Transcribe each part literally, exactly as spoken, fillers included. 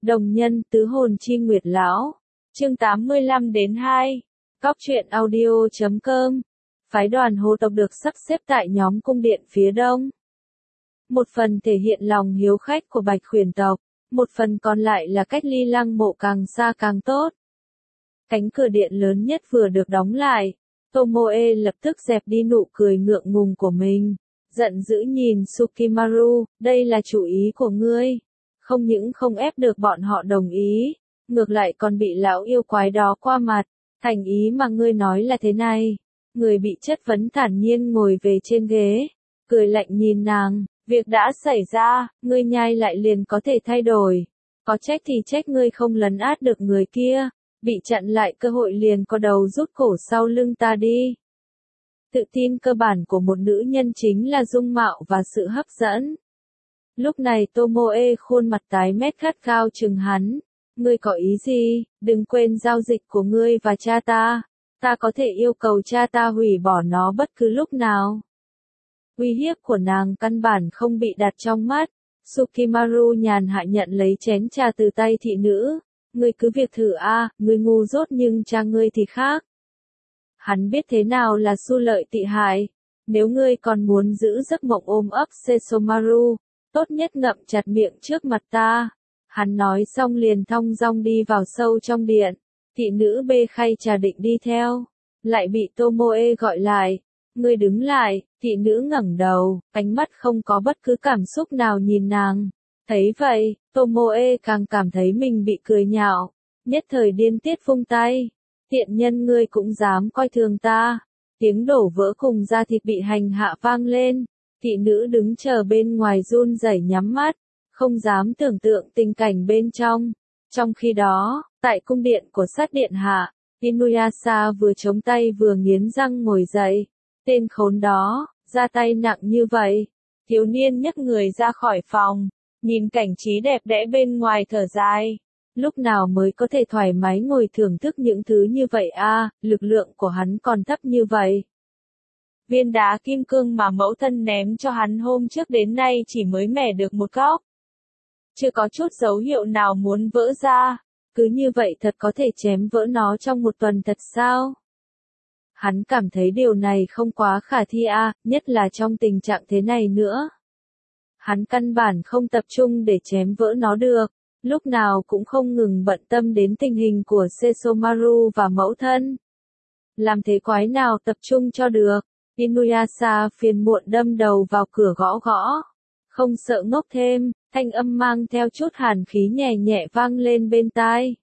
Đồng nhân tứ hồn chi nguyệt lão. Chương tám mươi lăm đến hai. Góc truyện audio chấm com. Phái đoàn Hồ tộc được sắp xếp tại nhóm cung điện phía đông. Một phần thể hiện lòng hiếu khách của Bạch Khuyển tộc, một phần còn lại là cách ly lăng mộ càng xa càng tốt. Cánh cửa điện lớn nhất vừa được đóng lại, Tomoe lập tức dẹp đi nụ cười ngượng ngùng của mình, giận dữ nhìn Sukimaru, đây là chủ ý của ngươi. Không những không ép được bọn họ đồng ý, ngược lại còn bị lão yêu quái đó qua mặt, thành ý mà ngươi nói là thế này. Người bị chất vấn thản nhiên ngồi về trên ghế, cười lạnh nhìn nàng, việc đã xảy ra, ngươi nhai lại liền có thể thay đổi. Có trách thì trách ngươi không lấn át được người kia, bị chặn lại cơ hội liền có đầu rút cổ sau lưng ta đi. Tự tin cơ bản của một nữ nhân chính là dung mạo và sự hấp dẫn. Lúc này Tomoe khuôn mặt tái mét khát khao chừng hắn. Ngươi có ý gì? Đừng quên giao dịch của ngươi và cha ta. Ta có thể yêu cầu cha ta hủy bỏ nó bất cứ lúc nào. Uy hiếp của nàng căn bản không bị đặt trong mắt. Sukimaru nhàn hạ nhận lấy chén trà từ tay thị nữ. Ngươi cứ việc thử a, à, ngươi ngu dốt nhưng cha ngươi thì khác. Hắn biết thế nào là xu lợi tị hại. Nếu ngươi còn muốn giữ giấc mộng ôm ấp Sesomaru, tốt nhất ngậm chặt miệng trước mặt ta. Hắn nói xong liền thong dong đi vào sâu trong điện. Thị nữ bê khay trà định đi theo, lại bị Tomoe gọi lại. Ngươi đứng lại, thị nữ ngẩng đầu, ánh mắt không có bất cứ cảm xúc nào nhìn nàng. Thấy vậy, Tomoe càng cảm thấy mình bị cười nhạo, nhất thời điên tiết vung tay. Tiện nhân ngươi cũng dám coi thường ta. Tiếng đổ vỡ cùng da thịt bị hành hạ vang lên. Thị nữ đứng chờ bên ngoài run rẩy nhắm mắt, không dám tưởng tượng tình cảnh bên trong. Trong khi đó, tại cung điện của sát điện hạ, Inuyasha vừa chống tay vừa nghiến răng ngồi dậy. Tên khốn đó, ra tay nặng như vậy. Thiếu niên nhấc người ra khỏi phòng, nhìn cảnh trí đẹp đẽ bên ngoài thở dài. Lúc nào mới có thể thoải mái ngồi thưởng thức những thứ như vậy a, à, lực lượng của hắn còn thấp như vậy. Viên đá kim cương mà mẫu thân ném cho hắn hôm trước đến nay chỉ mới mẻ được một góc. Chưa có chút dấu hiệu nào muốn vỡ ra. Cứ như vậy thật có thể chém vỡ nó trong một tuần thật sao? Hắn cảm thấy điều này không quá khả thi a, à, nhất là trong tình trạng thế này nữa. Hắn căn bản không tập trung để chém vỡ nó được, lúc nào cũng không ngừng bận tâm đến tình hình của Sesomaru và mẫu thân. Làm thế quái nào tập trung cho được? Inuyasha phiền muộn đâm đầu vào cửa gõ gõ. Không sợ ngốc thêm, thanh âm mang theo chút hàn khí nhẹ nhẹ vang lên bên tai.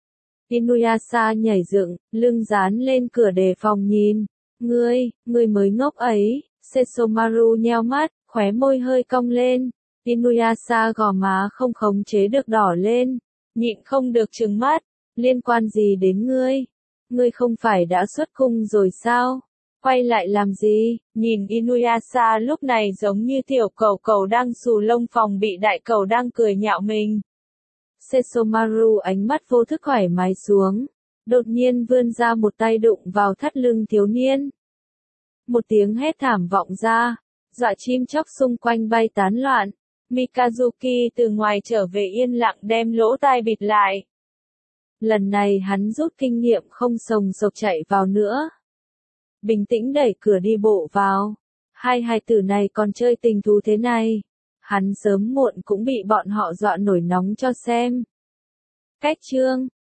Inuyasha nhảy dựng, lưng dán lên cửa đề phòng nhìn. Ngươi, ngươi mới ngốc ấy. Sesomaru nheo mắt, khóe môi hơi cong lên. Inuyasha gò má không khống chế được đỏ lên, nhịn không được trừng mắt. Liên quan gì đến ngươi? Ngươi không phải đã xuất cung rồi sao? Quay lại làm gì? Nhìn Inuyasha lúc này giống như tiểu cẩu cẩu đang xù lông phòng bị đại cẩu đang cười nhạo mình. Sesomaru ánh mắt vô thức thoải mái xuống, đột nhiên vươn ra một tay đụng vào thắt lưng thiếu niên. Một tiếng hét thảm vọng ra, dọa chim chóc xung quanh bay tán loạn. Mikazuki từ ngoài trở về yên lặng đem lỗ tai bịt lại. Lần này hắn rút kinh nghiệm không sồng sộc chạy vào nữa. Bình tĩnh đẩy cửa đi bộ vào. Hai hài tử này còn chơi tình thú thế này. Hắn sớm muộn cũng bị bọn họ dọa nổi nóng cho xem. Cách chương